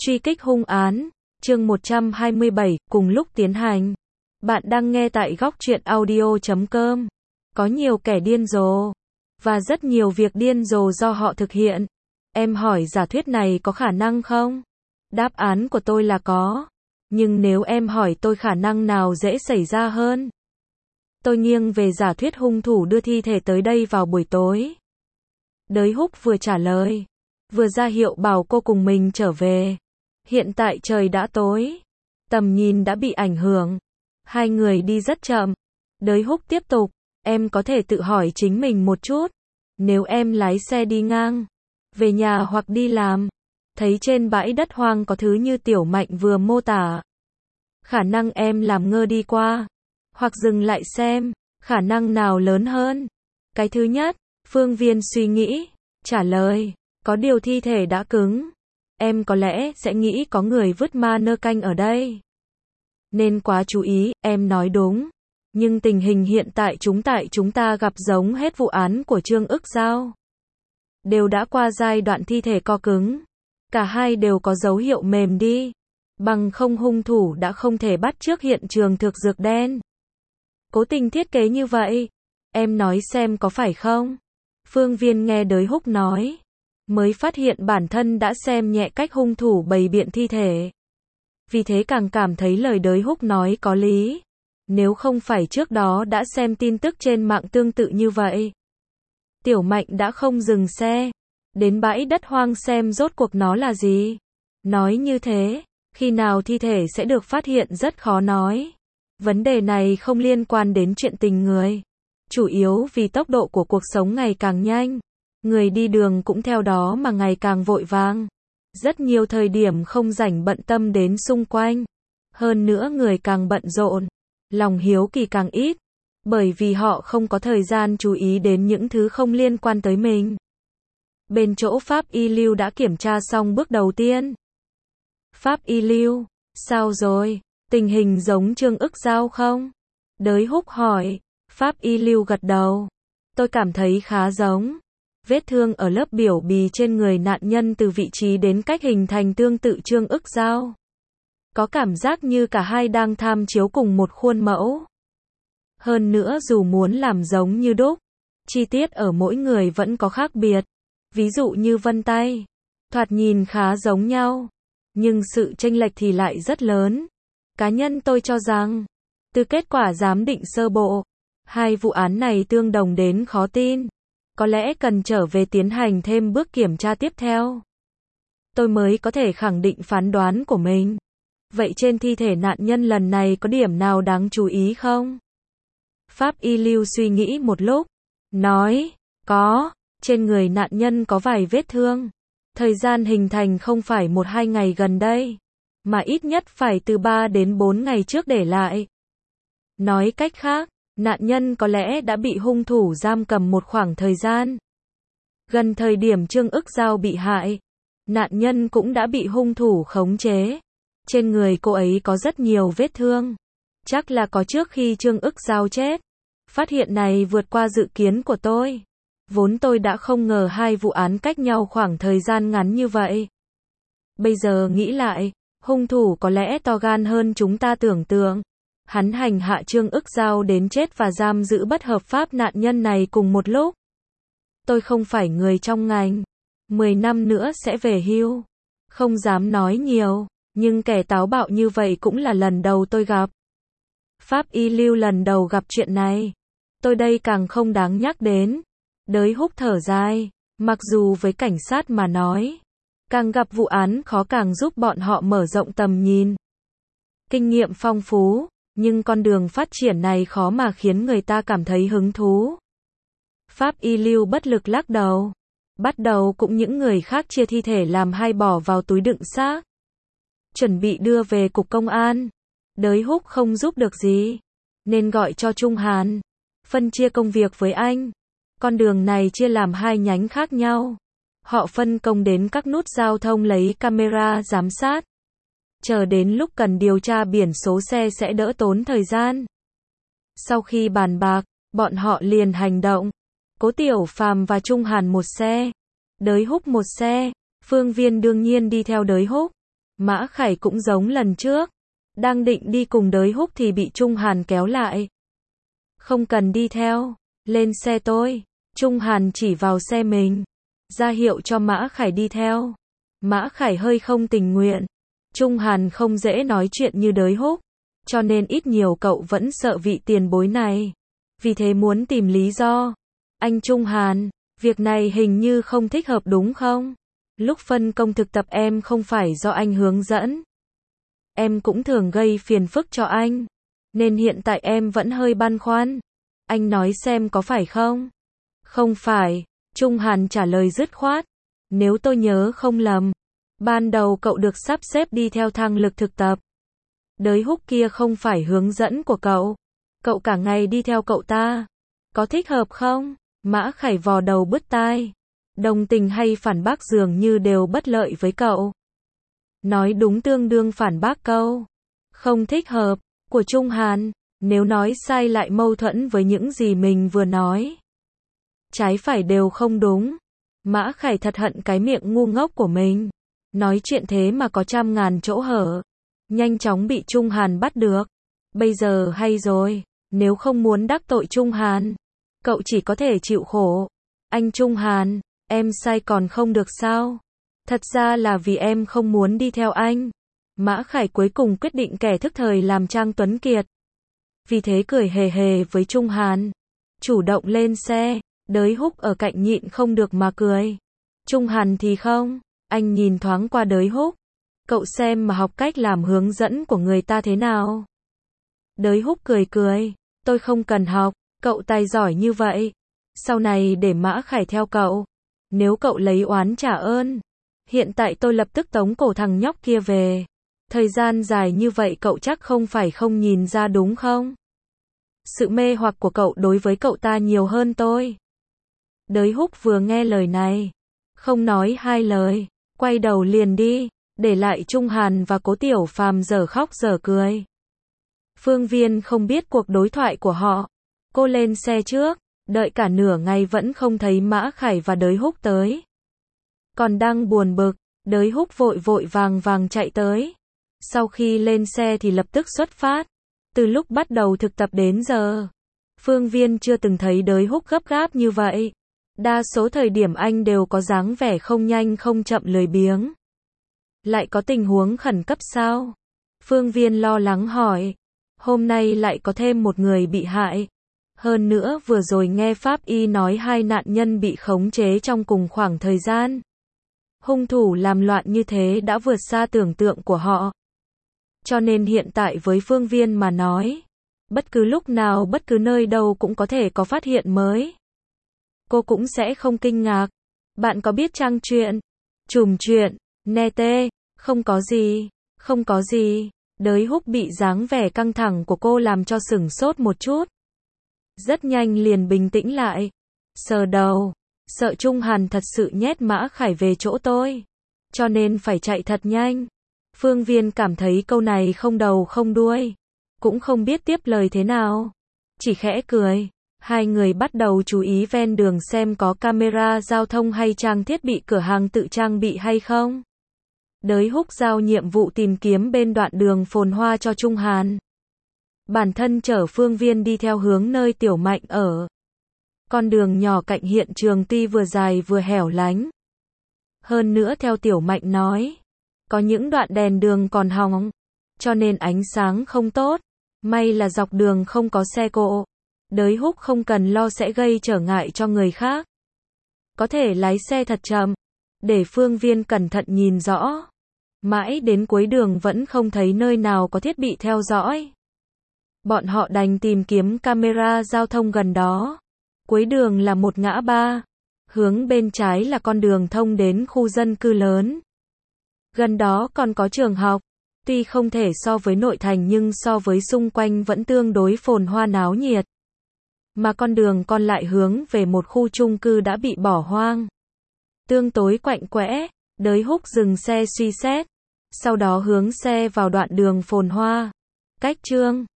Truy kích hung án, chương 127, cùng lúc tiến hành. Bạn đang nghe tại góc truyện audio.com. Có nhiều kẻ điên rồ, và rất nhiều việc điên rồ do họ thực hiện. Em hỏi giả thuyết này có khả năng không? Đáp án của tôi là có. Nhưng nếu em hỏi tôi khả năng nào dễ xảy ra hơn? Tôi nghiêng về giả thuyết hung thủ đưa thi thể tới đây vào buổi tối. Đới Húc vừa trả lời, vừa ra hiệu bảo cô cùng mình trở về. Hiện tại trời đã tối, tầm nhìn đã bị ảnh hưởng. Hai người đi rất chậm. Đới Húc tiếp tục, em có thể tự hỏi chính mình một chút. Nếu em lái xe đi ngang, về nhà hoặc đi làm, thấy trên bãi đất hoang có thứ như Tiểu Mạnh vừa mô tả, khả năng em làm ngơ đi qua, hoặc dừng lại xem, khả năng nào lớn hơn? Cái thứ nhất, Phương Viên suy nghĩ, trả lời, có điều thi thể đã cứng. Em có lẽ sẽ nghĩ có người vứt ma nơ canh ở đây. Nên quá chú ý, em nói đúng. Nhưng tình hình hiện tại chúng ta gặp giống hết vụ án của Trương Ức Giao. Đều đã qua giai đoạn thi thể co cứng. Cả hai đều có dấu hiệu mềm đi. Bằng không hung thủ đã không thể bắt chước hiện trường thực dược đen. Cố tình thiết kế như vậy. Em nói xem có phải không? Phương Viên nghe Đới Húc nói, mới phát hiện bản thân đã xem nhẹ cách hung thủ bày biện thi thể. Vì thế càng cảm thấy lời Đới Húc nói có lý. Nếu không phải trước đó đã xem tin tức trên mạng tương tự như vậy, Tiểu Mạnh đã không dừng xe, đến bãi đất hoang xem rốt cuộc nó là gì. Nói như thế, khi nào thi thể sẽ được phát hiện rất khó nói. Vấn đề này không liên quan đến chuyện tình người. Chủ yếu vì tốc độ của cuộc sống ngày càng nhanh. Người đi đường cũng theo đó mà ngày càng vội vàng. Rất nhiều thời điểm không rảnh bận tâm đến xung quanh. Hơn nữa người càng bận rộn, lòng hiếu kỳ càng ít. Bởi vì họ không có thời gian chú ý đến những thứ không liên quan tới mình. Bên chỗ Pháp Y Lưu đã kiểm tra xong bước đầu tiên. Pháp Y Lưu, sao rồi? Tình hình giống Trương Ức Giao không? Đới Húc hỏi. Pháp Y Lưu gật đầu. Tôi cảm thấy khá giống. Vết thương ở lớp biểu bì trên người nạn nhân từ vị trí đến cách hình thành tương tự Trương Ức Giao. Có cảm giác như cả hai đang tham chiếu cùng một khuôn mẫu. Hơn nữa dù muốn làm giống như đúc, chi tiết ở mỗi người vẫn có khác biệt. Ví dụ như vân tay, thoạt nhìn khá giống nhau, nhưng sự chênh lệch thì lại rất lớn. Cá nhân tôi cho rằng, từ kết quả giám định sơ bộ, hai vụ án này tương đồng đến khó tin. Có lẽ cần trở về tiến hành thêm bước kiểm tra tiếp theo. Tôi mới có thể khẳng định phán đoán của mình. Vậy trên thi thể nạn nhân lần này có điểm nào đáng chú ý không? Pháp Y Lưu suy nghĩ một lúc, nói, có, trên người nạn nhân có vài vết thương. Thời gian hình thành không phải 1-2 ngày gần đây, mà ít nhất phải từ 3 đến 4 ngày trước để lại. Nói cách khác, nạn nhân có lẽ đã bị hung thủ giam cầm một khoảng thời gian. Gần thời điểm Trương Ức Giao bị hại, nạn nhân cũng đã bị hung thủ khống chế. Trên người cô ấy có rất nhiều vết thương. Chắc là có trước khi Trương Ức Giao chết. Phát hiện này vượt qua dự kiến của tôi. Vốn tôi đã không ngờ hai vụ án cách nhau khoảng thời gian ngắn như vậy. Bây giờ nghĩ lại, hung thủ có lẽ to gan hơn chúng ta tưởng tượng. Hắn hành hạ Trương Ức Giao đến chết và giam giữ bất hợp pháp nạn nhân này cùng một lúc. Tôi không phải người trong ngành. 10 năm nữa sẽ về hưu. Không dám nói nhiều, nhưng kẻ táo bạo như vậy cũng là lần đầu tôi gặp. Pháp Y Lưu lần đầu gặp chuyện này. Tôi đây càng không đáng nhắc đến. Đới Húc thở dài. Mặc dù với cảnh sát mà nói, càng gặp vụ án khó càng giúp bọn họ mở rộng tầm nhìn. Kinh nghiệm phong phú. Nhưng con đường phát triển này khó mà khiến người ta cảm thấy hứng thú. Pháp Y Lưu bất lực lắc đầu. Bắt đầu cũng những người khác chia thi thể làm hai bỏ vào túi đựng xác. Chuẩn bị đưa về cục công an. Đới Húc không giúp được gì, nên gọi cho Trung Hàn. Phân chia công việc với anh. Con đường này chia làm hai nhánh khác nhau. Họ phân công đến các nút giao thông lấy camera giám sát. Chờ đến lúc cần điều tra biển số xe sẽ đỡ tốn thời gian. Sau khi bàn bạc, bọn họ liền hành động. Cố Tiểu Phàm và Trung Hàn một xe, Đới Húc một xe. Phương Viên đương nhiên đi theo Đới Húc. Mã Khải cũng giống lần trước. Đang định đi cùng Đới Húc thì bị Trung Hàn kéo lại. Không cần đi theo. Lên xe tôi. Trung Hàn chỉ vào xe mình. Ra hiệu cho Mã Khải đi theo. Mã Khải hơi không tình nguyện. Trung Hàn không dễ nói chuyện như Đới Húc. Cho nên ít nhiều cậu vẫn sợ vị tiền bối này. Vì thế muốn tìm lý do. Anh Trung Hàn, việc này hình như không thích hợp đúng không? Lúc phân công thực tập em không phải do anh hướng dẫn. Em cũng thường gây phiền phức cho anh. Nên hiện tại em vẫn hơi băn khoăn. Anh nói xem có phải không? Không phải, Trung Hàn trả lời dứt khoát. Nếu tôi nhớ không lầm, ban đầu cậu được sắp xếp đi theo thang lực thực tập. Đới Húc kia không phải hướng dẫn của cậu. Cậu cả ngày đi theo cậu ta. Có thích hợp không? Mã Khải vò đầu bứt tai. Đồng tình hay phản bác dường như đều bất lợi với cậu. Nói đúng tương đương phản bác câu không thích hợp của Trung Hàn. Nếu nói sai lại mâu thuẫn với những gì mình vừa nói. Trái phải đều không đúng. Mã Khải thật hận cái miệng ngu ngốc của mình. Nói chuyện thế mà có trăm ngàn chỗ hở. Nhanh chóng bị Trung Hàn bắt được. Bây giờ hay rồi. Nếu không muốn đắc tội Trung Hàn, cậu chỉ có thể chịu khổ. Anh Trung Hàn, em sai còn không được sao? Thật ra là vì em không muốn đi theo anh. Mã Khải cuối cùng quyết định kẻ thức thời làm Trang Tuấn Kiệt. Vì thế cười hề hề với Trung Hàn. Chủ động lên xe. Đới Húc ở cạnh nhịn không được mà cười. Trung Hàn thì không. Anh nhìn thoáng qua Đới Húc. Cậu xem mà học cách làm hướng dẫn của người ta thế nào. Đới Húc cười cười. Tôi không cần học. Cậu tài giỏi như vậy. Sau này để Mã Khải theo cậu. Nếu cậu lấy oán trả ơn. Hiện tại tôi lập tức tống cổ thằng nhóc kia về. Thời gian dài như vậy cậu chắc không phải không nhìn ra đúng không? Sự mê hoặc của cậu đối với cậu ta nhiều hơn tôi. Đới Húc vừa nghe lời này. Không nói hai lời. Quay đầu liền đi. Để lại Trung Hàn và Cố Tiểu Phàm dở khóc dở cười. Phương Viên không biết cuộc đối thoại của họ. Cô lên xe trước. Đợi cả nửa ngày vẫn không thấy Mã Khải và Đới Húc tới. Còn đang buồn bực, Đới Húc vội vội vàng chạy tới. Sau khi lên xe thì lập tức xuất phát. Từ lúc bắt đầu thực tập đến giờ, Phương Viên chưa từng thấy Đới Húc gấp gáp như vậy. Đa số thời điểm anh đều có dáng vẻ không nhanh không chậm lười biếng. Lại có tình huống khẩn cấp sao? Phương Viên lo lắng hỏi. Hôm nay lại có thêm một người bị hại. Hơn nữa vừa rồi nghe Pháp Y nói 2 nạn nhân bị khống chế trong cùng khoảng thời gian. Hung thủ làm loạn như thế đã vượt xa tưởng tượng của họ. Cho nên hiện tại với Phương Viên mà nói, bất cứ lúc nào bất cứ nơi đâu cũng có thể có phát hiện mới. Cô cũng sẽ không kinh ngạc. Bạn có biết trang truyện, chùm chuyện, Nete, không có gì, không có gì. Đới Húc bị dáng vẻ căng thẳng của cô làm cho sửng sốt một chút. Rất nhanh liền bình tĩnh lại. Sờ đầu. Sợ Trung Hàn thật sự nhét Mã Khải về chỗ tôi. Cho nên phải chạy thật nhanh. Phương Viên cảm thấy câu này không đầu không đuôi. Cũng không biết tiếp lời thế nào. Chỉ khẽ cười. Hai người bắt đầu chú ý ven đường xem có camera giao thông hay trang thiết bị cửa hàng tự trang bị hay không. Đới Húc giao nhiệm vụ tìm kiếm bên đoạn đường phồn hoa cho Trung Hàn. Bản thân chở Phương Viên đi theo hướng nơi Tiểu Mạnh ở. Con đường nhỏ cạnh hiện trường tuy vừa dài vừa hẻo lánh. Hơn nữa theo Tiểu Mạnh nói, có những đoạn đèn đường còn hỏng, cho nên ánh sáng không tốt. May là dọc đường không có xe cộ. Đới Húc không cần lo sẽ gây trở ngại cho người khác. Có thể lái xe thật chậm, để Phương Viên cẩn thận nhìn rõ. Mãi đến cuối đường vẫn không thấy nơi nào có thiết bị theo dõi. Bọn họ đành tìm kiếm camera giao thông gần đó. Cuối đường là một ngã ba. Hướng bên trái là con đường thông đến khu dân cư lớn. Gần đó còn có trường học. Tuy không thể so với nội thành nhưng so với xung quanh vẫn tương đối phồn hoa náo nhiệt. Mà con đường còn lại hướng về một khu chung cư đã bị bỏ hoang. Tương tối quạnh quẽ, Đới Húc dừng xe suy xét. Sau đó hướng xe vào đoạn đường phồn hoa. Cách chương